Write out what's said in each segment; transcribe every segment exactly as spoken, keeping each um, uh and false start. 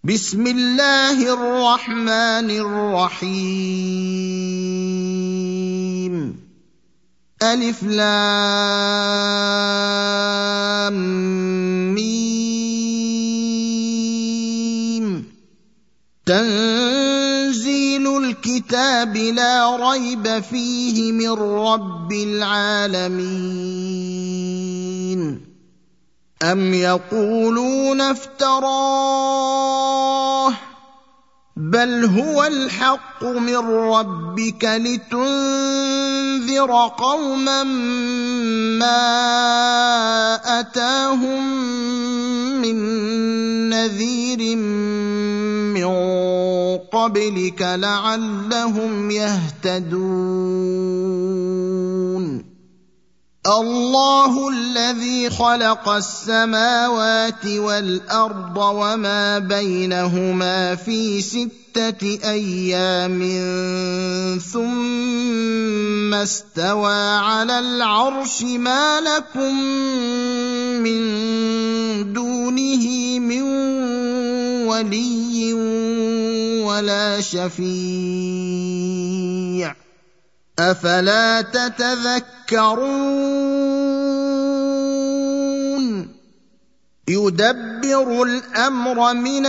بسم الله الرحمن الرحيم ألف لام ميم تنزيل الكتاب لا ريب فيه من رب العالمين أم يقولون افتراه بل هو الحق من ربك لتنذر قوما ما أتاهم من نذير من قبلك لعلهم يهتدون الله الذي خلق السماوات والأرض وما بينهما في ستة أيام ثم استوى على العرش ما لكم من دونه من ولي ولا شفيع أفلا تتذكرون يدبر الأمر من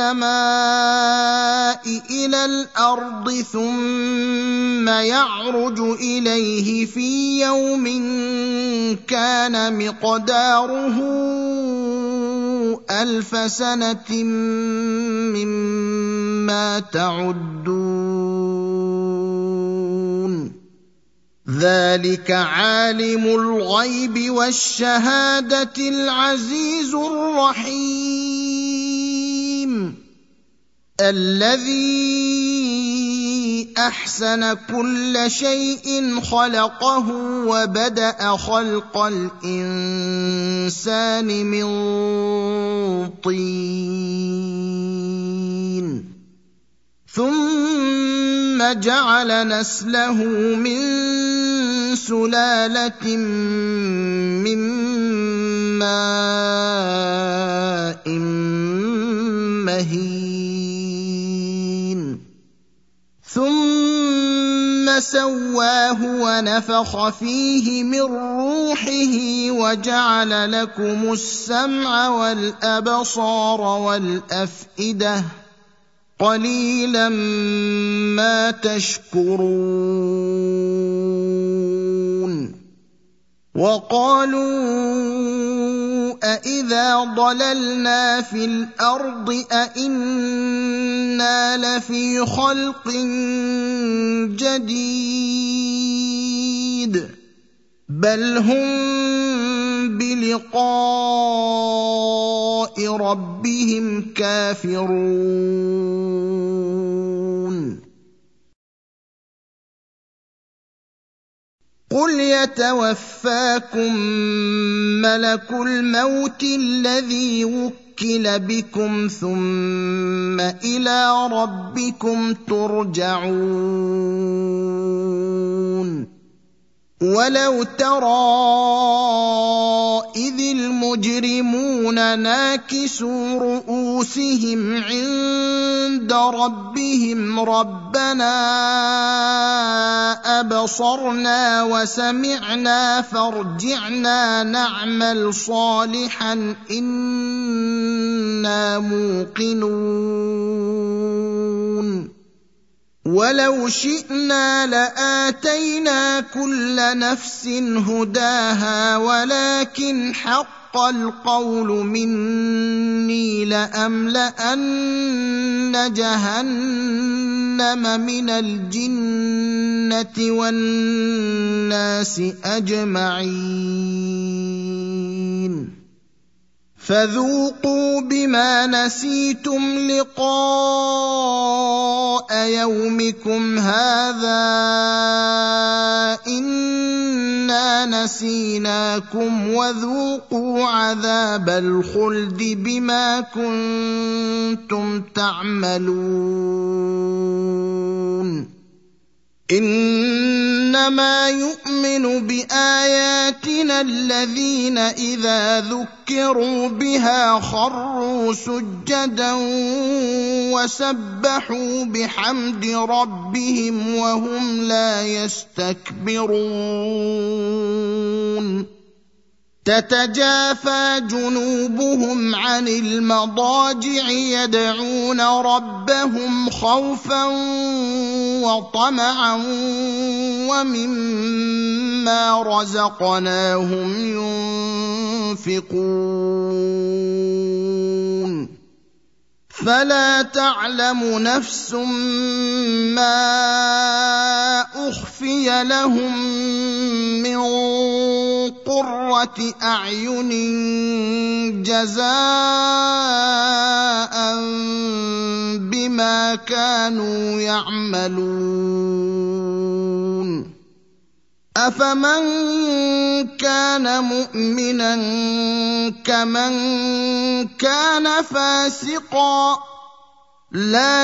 السماء إلى الأرض ثم يعرج إليه في يوم كان مقداره ألف سنة مما تعدون ذلك عالم الغيب والشهادة العزيز الرحيم الذي أحسن كل شيء خلقه وبدأ خلق الإنسان من طين ثم جعل نسله من سلالة من ماء مهين ثم سواه ونفخ فيه من روحه وجعل لكم السمع والأبصار والأفئدة قليلا ما تشكرون وقالوا أإذا ضللنا في الأرض أإنا لفي خلق جديد بل هم بلقاء ربهم كافرون قل يتوفاكم ملك الموت الذي وكل بكم ثم إلى ربكم ترجعون ولو ترى إذ المجرمون ناكسوا رؤوسهم عند ربهم ربنا أبصرنا وسمعنا فارجعنا نعمل صالحا إنا موقنون ولو شئنا لآتينا كل نفس هداها ولكن حق القول مني لأملأن جهنم من الجنة والناس أجمعين فذوقوا بما نسيتم لقاء يومكم هذا إنا نسيناكم وذوقوا عذاب الخلد بما كنتم تعملون إنما يؤمن بآياتنا الذين إذا ذكروا بها خروا سجدا وسبحوا بحمد ربهم وهم لا يستكبرون تتجافى جنوبهم عن المضاجع يدعون ربهم خوفا وطمعا ومما رزقناهم ينفقون فلا تعلم نفس ما أخفي لهم من قرة أعين جزاء بما كانوا يعملون أفمن كان مؤمنا كمن كان فاسقا لا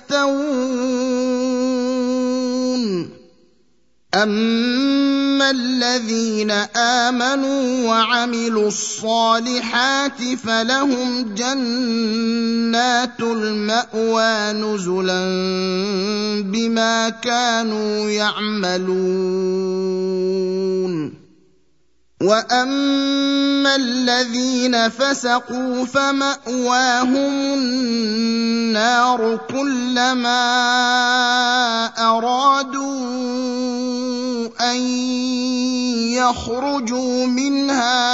يستوون أما الذين آمنوا وعملوا الصالحات فلهم جنات المأوى نزلا بما كانوا يعملون وأما الذين فسقوا فمأواهم النار كلما أرادوا أن يخرجوا منها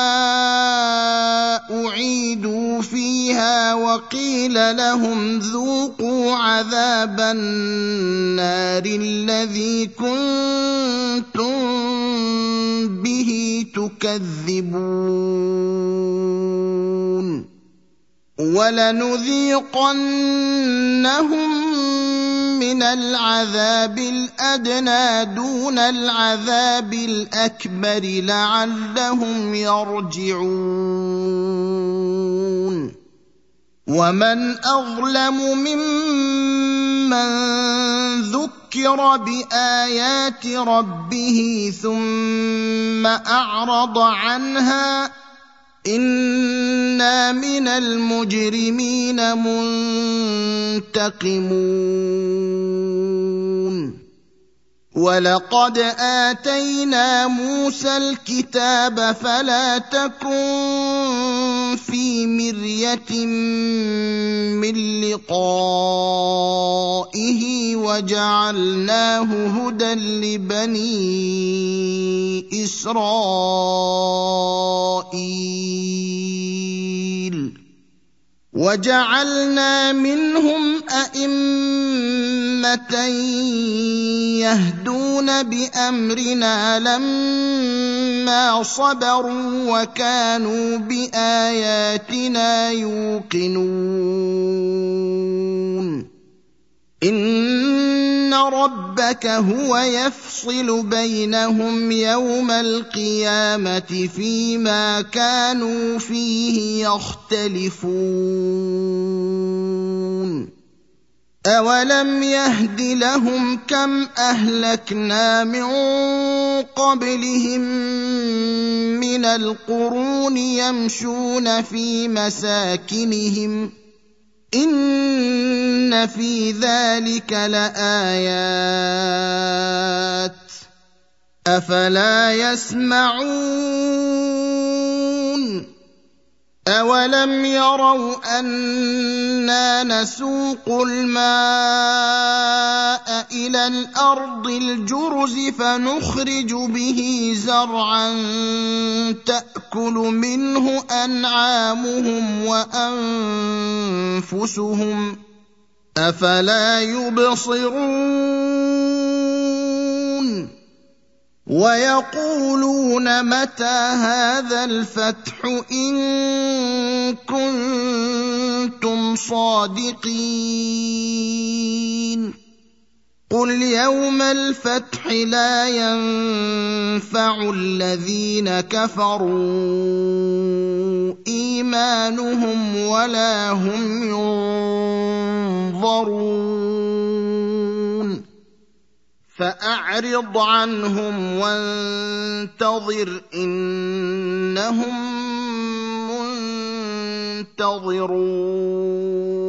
أعيدوا فيها وقيل لهم ذوقوا عذاب النار الذي كنتم به تكذبون ولنذيقنهم من العذاب الأدنى دون العذاب الأكبر لعلهم يرجعون ومن أظلم ممن ذكر بآيات ربه ثم أعرض عنها إنا من المجرمين منتقمون ولقد آتينا موسى الكتاب فلا تكن في مرية من لقائه وجعلناه هدى لبني إسرائيل وجعلنا منهم أئمة يهدون بأمرنا لما صبروا وكانوا بآياتنا يوقنون إن ربك هو يفصل بينهم يوم القيامة فيما كانوا فيه يختلفون أولم يهد لهم كم أهلكنا من قبلهم من القرون يمشون في مساكنهم إن في ذلك لآيات أفلا يسمعون أولم يروا أنا نسوق الماء إلى الأرض الجرز فنخرج به زرعا تأكل منه أنعامهم وأنفسهم أفلا يبصرون ويقولون متى هذا الفتح إن كنتم صادقين قل يوم الفتح لا ينفع الذين كفروا إيمانهم ولا هم ينظرون فأعرض عنهم وانتظر إنهم منتظرون